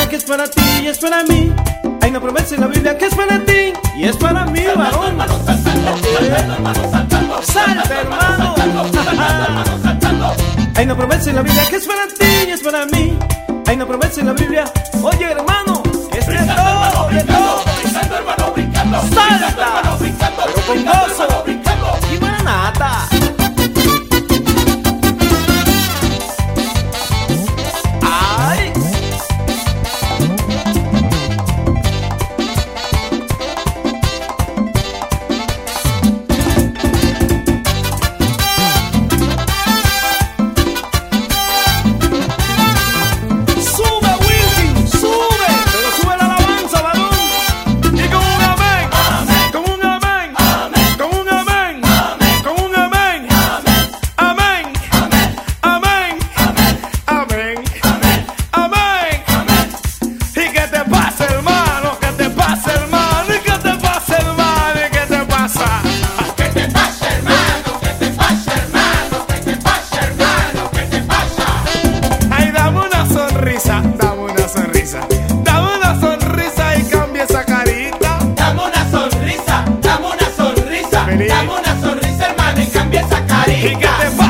que es para ti y es para mí. Hay una promesa en la Biblia que es para ti y es para mí, varón. Salta, hermano. Hay una promesa en la Biblia que es para ti y es para mí. Hay una promesa en la Biblia, oye, hermano, que es de todo, de todo. Salta, pero con gozo y maranata. Ay. Dame una sonrisa, hermano, y cambia esa carita.